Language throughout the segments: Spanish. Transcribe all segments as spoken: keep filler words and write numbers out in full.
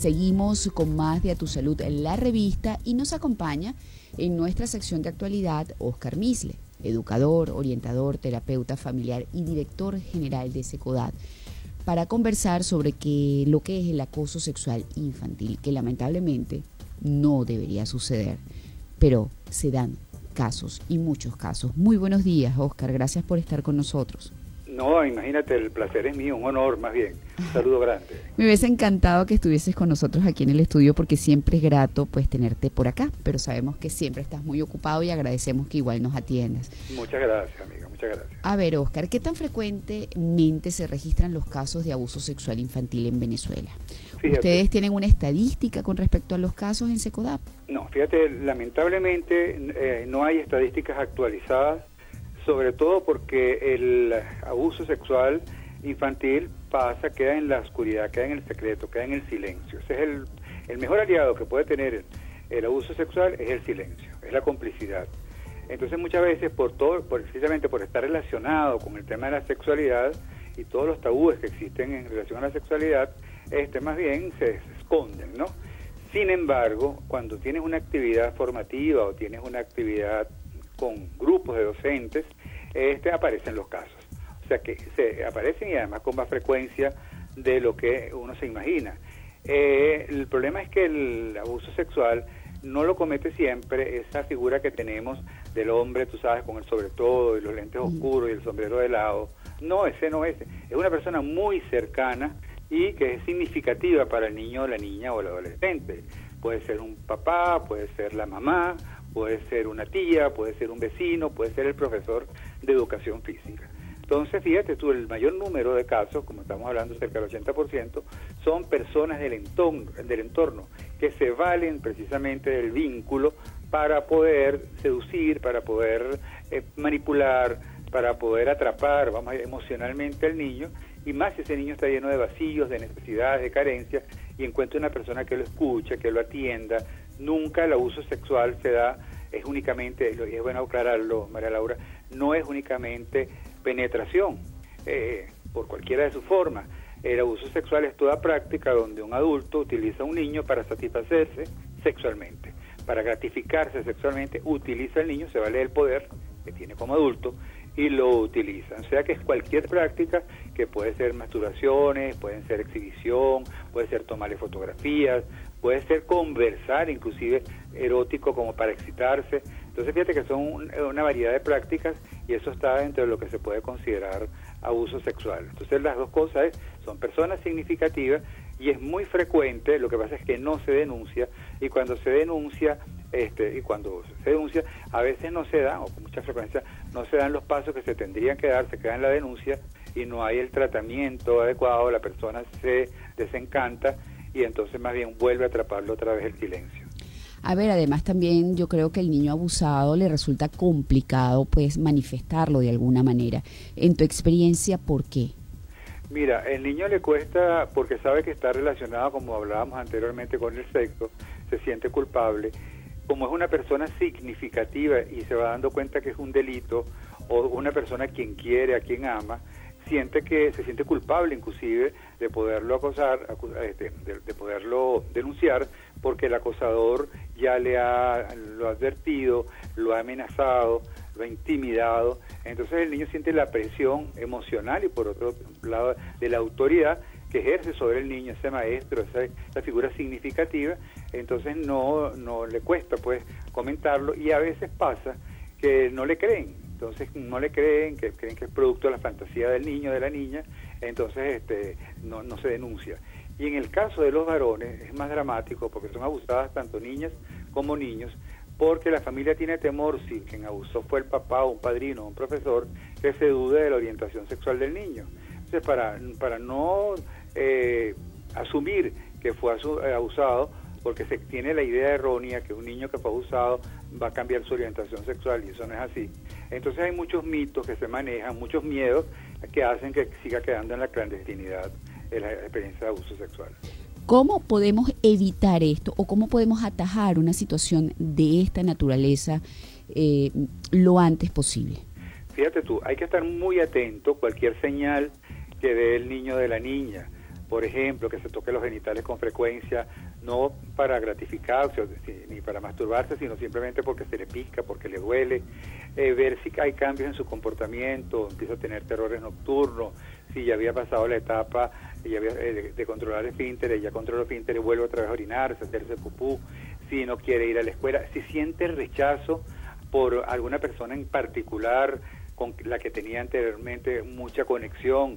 Seguimos con más de A Tu Salud en la revista y nos acompaña en nuestra sección de actualidad Oscar Misle, educador, orientador, terapeuta familiar y director general de SECODAT, para conversar sobre que, lo que es el acoso sexual infantil, que lamentablemente no debería suceder, pero se dan casos y muchos casos. Muy buenos días, Oscar, gracias por estar con nosotros. No, imagínate, el placer es mío, un honor más bien, un saludo grande. Me hubiese encantado que estuvieses con nosotros aquí en el estudio porque siempre es grato pues tenerte por acá, pero sabemos que siempre estás muy ocupado y agradecemos que igual nos atiendas. Muchas gracias, amiga, muchas gracias. A ver, Oscar, ¿qué tan frecuentemente se registran los casos de abuso sexual infantil en Venezuela? Fíjate, ¿ustedes tienen una estadística con respecto a los casos en SECODAT? No, fíjate, lamentablemente eh, no hay estadísticas actualizadas, sobre todo porque el abuso sexual infantil pasa, queda en la oscuridad, queda en el secreto, queda en el silencio. Ese es el, el mejor aliado que puede tener el, el abuso sexual, es el silencio, es la complicidad. Entonces muchas veces, por todo, por, precisamente por estar relacionado con el tema de la sexualidad y todos los tabúes que existen en relación a la sexualidad, este más bien se, se esconden, ¿no? Sin embargo, cuando tienes una actividad formativa o tienes una actividad con grupos de docentes, este aparecen los casos. O sea que se aparecen y además con más frecuencia de lo que uno se imagina. Eh, el problema es que el abuso sexual no lo comete siempre esa figura que tenemos del hombre, tú sabes, con el sobre todo y los lentes oscuros y el sombrero de lado. No, ese no es. Es una persona muy cercana y que es significativa para el niño, la niña o el adolescente. Puede ser un papá, puede ser la mamá, puede ser una tía, puede ser un vecino, puede ser el profesor de educación física. Entonces, fíjate tú, el mayor número de casos, como estamos hablando, cerca del ochenta por ciento, son personas del entorno, del entorno que se valen precisamente del vínculo para poder seducir, para poder eh, manipular, para poder atrapar, vamos a ir emocionalmente al niño, y más si ese niño está lleno de vacíos, de necesidades, de carencias, y encuentra una persona que lo escucha, que lo atienda. Nunca el abuso sexual se da, es únicamente, y es bueno aclararlo, María Laura, no es únicamente penetración, eh, por cualquiera de sus formas. El abuso sexual es toda práctica donde un adulto utiliza a un niño para satisfacerse sexualmente, para gratificarse sexualmente, utiliza al niño, se vale del poder que tiene como adulto y lo utiliza. O sea que es cualquier práctica que puede ser masturbaciones, pueden ser exhibición, puede ser tomarle fotografías, puede ser conversar, inclusive erótico como para excitarse. Entonces fíjate que son una variedad de prácticas y eso está dentro de lo que se puede considerar abuso sexual. Entonces las dos cosas es, son personas significativas y es muy frecuente, lo que pasa es que no se denuncia y cuando se denuncia, este y cuando se denuncia, a veces no se dan, o con mucha frecuencia, no se dan los pasos que se tendrían que dar, se queda en la denuncia y no hay el tratamiento adecuado, la persona se desencanta y entonces más bien vuelve a atraparlo otra vez el silencio. A ver, además también yo creo que el niño abusado le resulta complicado pues manifestarlo de alguna manera. En tu experiencia, ¿por qué? Mira, el niño le cuesta porque sabe que está relacionado, como hablábamos anteriormente, con el sexo, se siente culpable. Como es una persona significativa y se va dando cuenta que es un delito, o una persona a quien quiere, a quien ama, siente que se siente culpable inclusive de poderlo acosar, este, de, de poderlo denunciar, porque el acosador ya le ha lo ha advertido, lo ha amenazado, lo ha intimidado. Entonces el niño siente la presión emocional y por otro lado de la autoridad que ejerce sobre el niño ese maestro, esa, esa figura significativa. Entonces no no le cuesta pues comentarlo y a veces pasa que no le creen. Entonces no le creen, que creen que es producto de la fantasía del niño, de la niña, entonces este no, no se denuncia. Y en el caso de los varones es más dramático porque son abusadas tanto niñas como niños, porque la familia tiene temor, si quien abusó fue el papá o un padrino o un profesor, que se dude de la orientación sexual del niño. Entonces para, para no eh, asumir que fue abusado, porque se tiene la idea errónea que un niño que fue abusado va a cambiar su orientación sexual y eso no es así. Entonces hay muchos mitos que se manejan, muchos miedos que hacen que siga quedando en la clandestinidad la experiencia de abuso sexual. ¿Cómo podemos evitar esto o cómo podemos atajar una situación de esta naturaleza eh, lo antes posible? Fíjate tú, hay que estar muy atento a cualquier señal que dé el niño de la niña, por ejemplo, que se toque los genitales con frecuencia, no para gratificarse ni para masturbarse, sino simplemente porque se le pica, porque le duele, eh, ver si hay cambios en su comportamiento, empieza a tener terrores nocturnos, si ya había pasado la etapa ya había, eh, de, de controlar el esfínter, ya controla el esfínter y vuelve otra vez a orinarse, hacerse pupú, si no quiere ir a la escuela, si siente rechazo por alguna persona en particular con la que tenía anteriormente mucha conexión,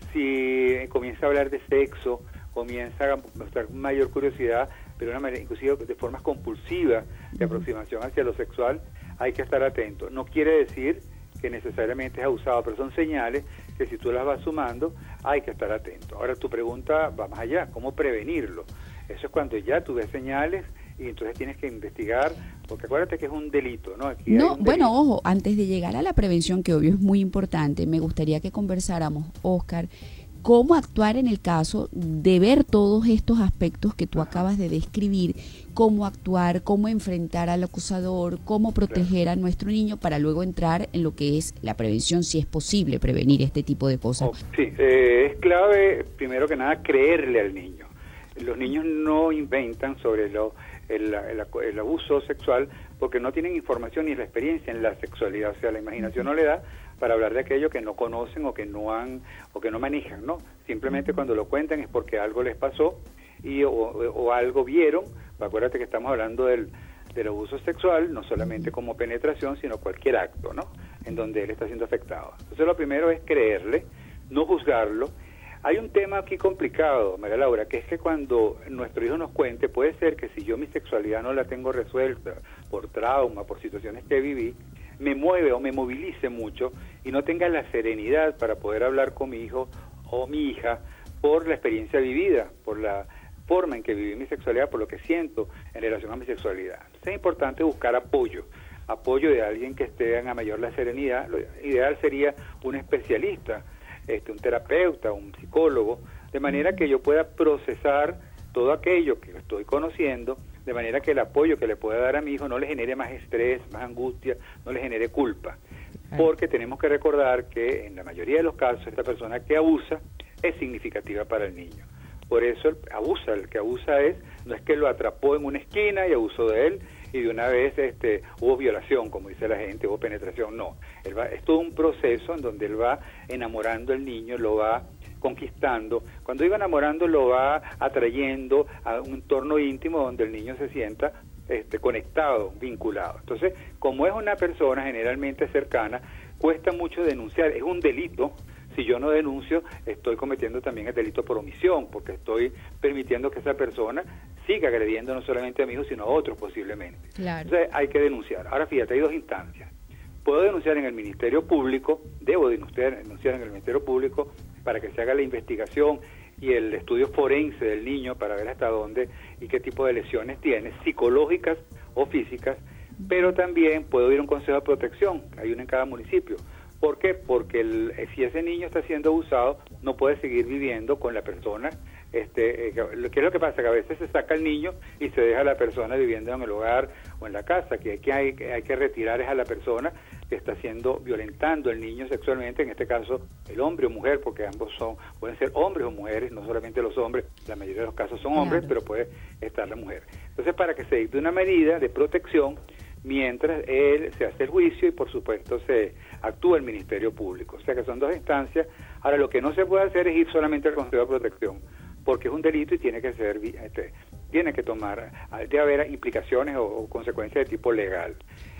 si comienza a hablar de sexo, comienza a mostrar mayor curiosidad, pero de una manera, inclusive de formas compulsivas de aproximación hacia lo sexual, hay que estar atento. No quiere decir que necesariamente es abusado, pero son señales que si tú las vas sumando, hay que estar atento. Ahora tu pregunta va más allá, ¿cómo prevenirlo? Eso es cuando ya tú ves señales y entonces tienes que investigar, porque acuérdate que es un delito, ¿no? Aquí no, un bueno, delito. ojo, antes de llegar a la prevención, que obvio es muy importante, me gustaría que conversáramos, Oscar, cómo actuar en el caso de ver todos estos aspectos que tú acabas de describir, cómo actuar, cómo enfrentar al acusador, cómo proteger a nuestro niño para luego entrar en lo que es la prevención, si es posible prevenir este tipo de cosas. Oh, sí, eh, es clave, primero que nada, creerle al niño. Los niños no inventan sobre lo, el, el, el abuso sexual porque no tienen información ni la experiencia en la sexualidad, o sea, la imaginación no le da para hablar de aquello que no conocen o que no han o que no manejan, ¿no? Simplemente cuando lo cuentan es porque algo les pasó y o, o algo vieron. Acuérdate que estamos hablando del, del abuso sexual, no solamente como penetración, sino cualquier acto, ¿no? En donde él está siendo afectado. Entonces lo primero es creerle, no juzgarlo. Hay un tema aquí complicado, María Laura, que es que cuando nuestro hijo nos cuente, puede ser que si yo mi sexualidad no la tengo resuelta por trauma, por situaciones que viví, me mueve o me movilice mucho y no tenga la serenidad para poder hablar con mi hijo o mi hija por la experiencia vivida, por la forma en que viví mi sexualidad, por lo que siento en relación a mi sexualidad. Entonces es importante buscar apoyo, apoyo de alguien que esté en la mayor la serenidad. Lo ideal sería un especialista, este, un terapeuta, un psicólogo, de manera que yo pueda procesar todo aquello que estoy conociendo, de manera que el apoyo que le pueda dar a mi hijo no le genere más estrés, más angustia, no le genere culpa. Porque tenemos que recordar que en la mayoría de los casos esta persona que abusa es significativa para el niño. Por eso el abusa, el que abusa es, no es que lo atrapó en una esquina y abusó de él y de una vez este hubo violación, como dice la gente, hubo penetración, no. Él va, es todo un proceso en donde él va enamorando al niño, lo va conquistando. Cuando digo enamorando, lo va atrayendo a un entorno íntimo donde el niño se sienta este, conectado, vinculado. Entonces, como es una persona generalmente cercana, cuesta mucho denunciar, es un delito. Si yo no denuncio, estoy cometiendo también el delito por omisión, porque estoy permitiendo que esa persona siga agrediendo no solamente a mi hijo, sino a otros posiblemente. Claro. Entonces, hay que denunciar. Ahora, fíjate, hay dos instancias. Puedo denunciar en el Ministerio Público, debo denunciar, denunciar en el Ministerio Público para que se haga la investigación y el estudio forense del niño para ver hasta dónde y qué tipo de lesiones tiene, psicológicas o físicas, pero también puedo ir a un consejo de protección, hay uno en cada municipio. ¿Por qué? Porque el, si ese niño está siendo abusado, no puede seguir viviendo con la persona. Este, eh, ¿Qué es lo que pasa? Que a veces se saca al niño y se deja a la persona viviendo en el hogar o en la casa, que hay que, hay, hay que retirar es a la persona que está siendo violentando al niño sexualmente, en este caso el hombre o mujer, porque ambos son pueden ser hombres o mujeres, no solamente los hombres, la mayoría de los casos son hombres, claro, pero puede estar la mujer. Entonces, para que se dicte una medida de protección, mientras él se hace el juicio y por supuesto se actúa el Ministerio Público. O sea que son dos instancias. Ahora, lo que no se puede hacer es ir solamente al Consejo de Protección, porque es un delito y tiene que ser este, tiene que tomar, debe haber implicaciones o, o consecuencias de tipo legal.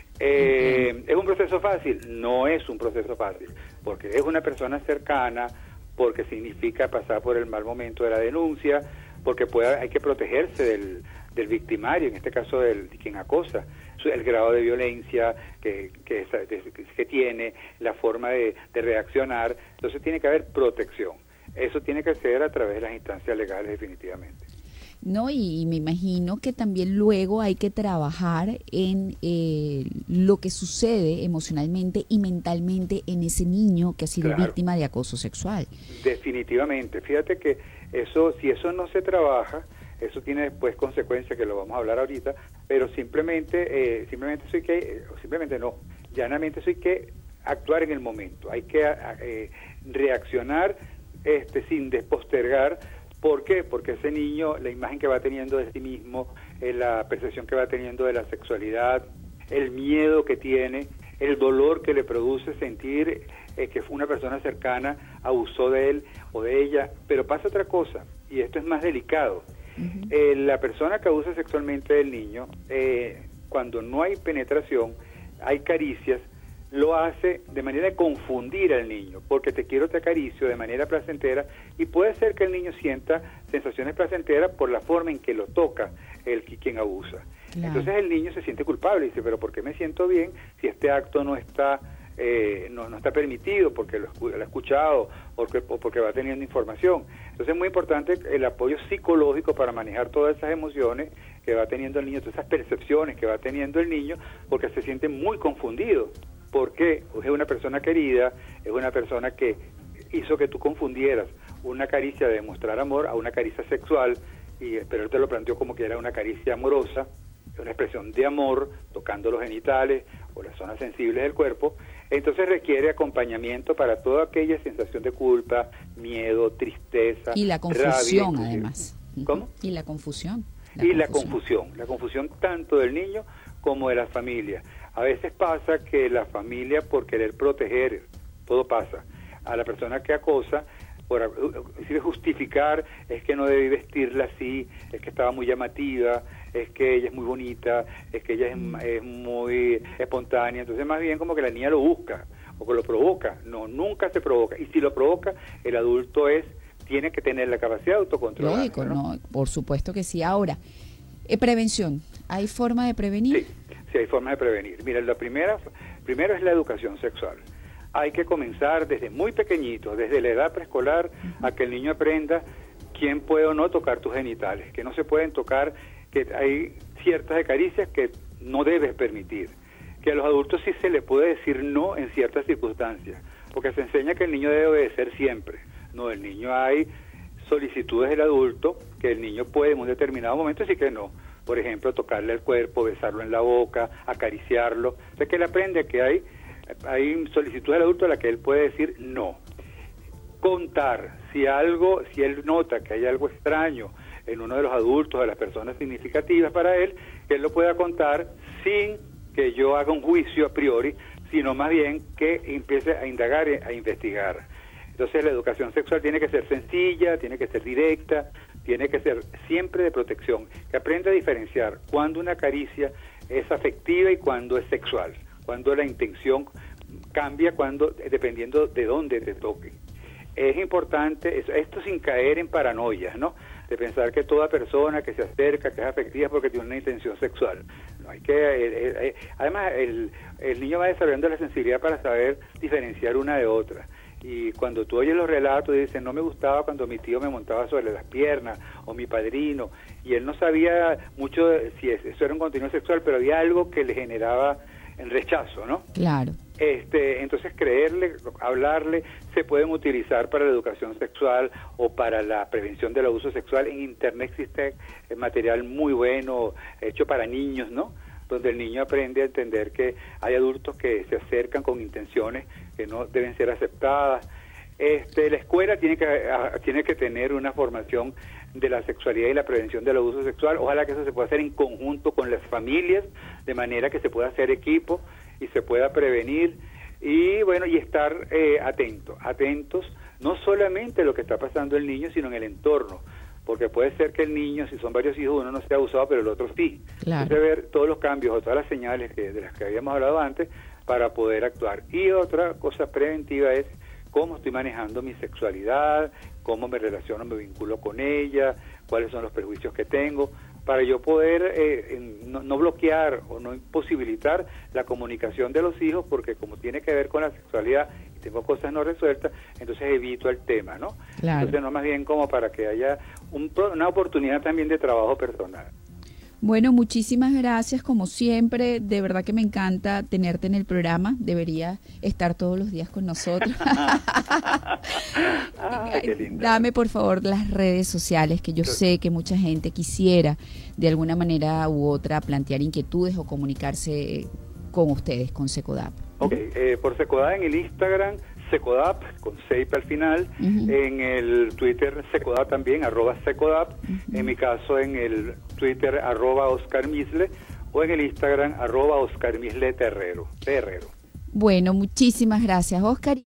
Eh, uh-huh. ¿Es un proceso fácil? No es un proceso fácil, porque es una persona cercana, porque significa pasar por el mal momento de la denuncia, porque puede, hay que protegerse del, del victimario, en este caso del, de quien acosa, el grado de violencia que, que, que tiene, la forma de, de reaccionar. Entonces tiene que haber protección. Eso tiene que ser a través de las instancias legales definitivamente. No, y, y me imagino que también luego hay que trabajar en eh, lo que sucede emocionalmente y mentalmente en ese niño que ha sido claro. víctima de acoso sexual. Definitivamente. Fíjate que eso, si eso no se trabaja, eso tiene después consecuencias que lo vamos a hablar ahorita, pero simplemente, eh, simplemente soy que, eh, simplemente no, llanamente soy que actuar en el momento. Hay que eh, reaccionar este, sin despostergar ¿Por qué? Porque ese niño, la imagen que va teniendo de sí mismo, eh, la percepción que va teniendo de la sexualidad, el miedo que tiene, el dolor que le produce sentir eh, que una persona cercana abusó de él o de ella. Pero pasa otra cosa, y esto es más delicado. Uh-huh. Eh, la persona que abusa sexualmente del niño, eh, cuando no hay penetración, hay caricias, lo hace de manera de confundir al niño, porque te quiero, te acaricio de manera placentera, y puede ser que el niño sienta sensaciones placenteras por la forma en que lo toca el quien abusa. Claro. Entonces el niño se siente culpable y dice, pero ¿por qué me siento bien si este acto no está eh, no, no está permitido porque lo, lo ha escuchado o porque, o porque va teniendo información? Entonces es muy importante el apoyo psicológico para manejar todas esas emociones que va teniendo el niño, todas esas percepciones que va teniendo el niño, porque se siente muy confundido. Porque es una persona querida, es una persona que hizo que tú confundieras una caricia de mostrar amor a una caricia sexual, y pero él te lo planteó como que era una caricia amorosa, una expresión de amor, tocando los genitales o las zonas sensibles del cuerpo. Entonces requiere acompañamiento para toda aquella sensación de culpa, miedo, tristeza, y la confusión, rabia, además. ¿Cómo? Y la confusión. La y confusión. la confusión, la confusión tanto del niño como de la familia. A veces pasa que la familia, por querer proteger, todo pasa, a la persona que acosa, por decir, justificar, es que no debí vestirla así, es que estaba muy llamativa, es que ella es muy bonita, es que ella es, mm. es muy espontánea. Entonces más bien como que la niña lo busca o que lo provoca. No, nunca se provoca. Y si lo provoca, el adulto es tiene que tener la capacidad de autocontrol. Lógico, ¿no? no, por supuesto que sí. Ahora, eh, prevención, ¿hay forma de prevenir? Sí. Sí, hay formas de prevenir. Mira, la primera, primero es la educación sexual. Hay que comenzar desde muy pequeñito, desde la edad preescolar, a que el niño aprenda quién puede o no tocar tus genitales, que no se pueden tocar, que hay ciertas caricias que no debes permitir, que a los adultos sí se le puede decir no en ciertas circunstancias, porque se enseña que el niño debe obedecer siempre. No, el niño hay solicitudes del adulto que el niño puede en un determinado momento decir que no. Por ejemplo, tocarle el cuerpo, besarlo en la boca, acariciarlo. O sea, que él aprende que hay, hay solicitud del adulto a la que él puede decir no. Contar, si algo, si él nota que hay algo extraño en uno de los adultos, de las personas significativas para él, que él lo pueda contar sin que yo haga un juicio a priori, sino más bien que empiece a indagar, a investigar. Entonces la educación sexual tiene que ser sencilla, tiene que ser directa, tiene que ser siempre de protección, que aprenda a diferenciar cuando una caricia es afectiva y cuando es sexual, cuando la intención cambia, cuando dependiendo de dónde te toque. Es importante, esto sin caer en paranoias, ¿no? De pensar que toda persona que se acerca, que es afectiva, es porque tiene una intención sexual. No hay que, eh, eh, además, el, el niño va desarrollando la sensibilidad para saber diferenciar una de otra. Y cuando tú oyes los relatos y dices, no me gustaba cuando mi tío me montaba sobre las piernas, o mi padrino, y él no sabía mucho de, si eso era un contenido sexual, pero había algo que le generaba el rechazo, ¿no? Claro. Este, entonces creerle, hablarle, se pueden utilizar para la educación sexual o para la prevención del abuso sexual. En internet existe material muy bueno, hecho para niños, ¿no? Donde el niño aprende a entender que hay adultos que se acercan con intenciones que no deben ser aceptadas. Este, la escuela tiene que a, tiene que tener una formación de la sexualidad y la prevención del abuso sexual. Ojalá que eso se pueda hacer en conjunto con las familias, de manera que se pueda hacer equipo y se pueda prevenir. Y bueno, y estar eh, atentos, atentos no solamente a lo que está pasando el niño, sino en el entorno. Porque puede ser que el niño, si son varios hijos, uno no sea abusado, pero el otro sí. Claro. Entonces, ver todos los cambios o todas las señales que, de las que habíamos hablado antes para poder actuar. Y otra cosa preventiva es cómo estoy manejando mi sexualidad, cómo me relaciono, me vinculo con ella, cuáles son los prejuicios que tengo, para yo poder eh, no, no bloquear o no imposibilitar la comunicación de los hijos, porque como tiene que ver con la sexualidad y tengo cosas no resueltas, entonces evito el tema, ¿no? Claro. Entonces no, más bien como para que haya un, una oportunidad también de trabajo personal. Bueno, muchísimas gracias, como siempre, de verdad que me encanta tenerte en el programa, debería estar todos los días con nosotros. Ay, qué lindo. Dame por favor las redes sociales, que yo sé que mucha gente quisiera de alguna manera u otra plantear inquietudes o comunicarse con ustedes, con SECODAP. Ok, eh, por SECODAP en el Instagram, Secodap, con Seipe al final, uh-huh. en el Twitter Secodap también, arroba Secodap, uh-huh. en mi caso en el Twitter arroba Oscar Misle, o en el Instagram arroba Oscar Misle Terrero. Terrero. Bueno, muchísimas gracias, Oscar.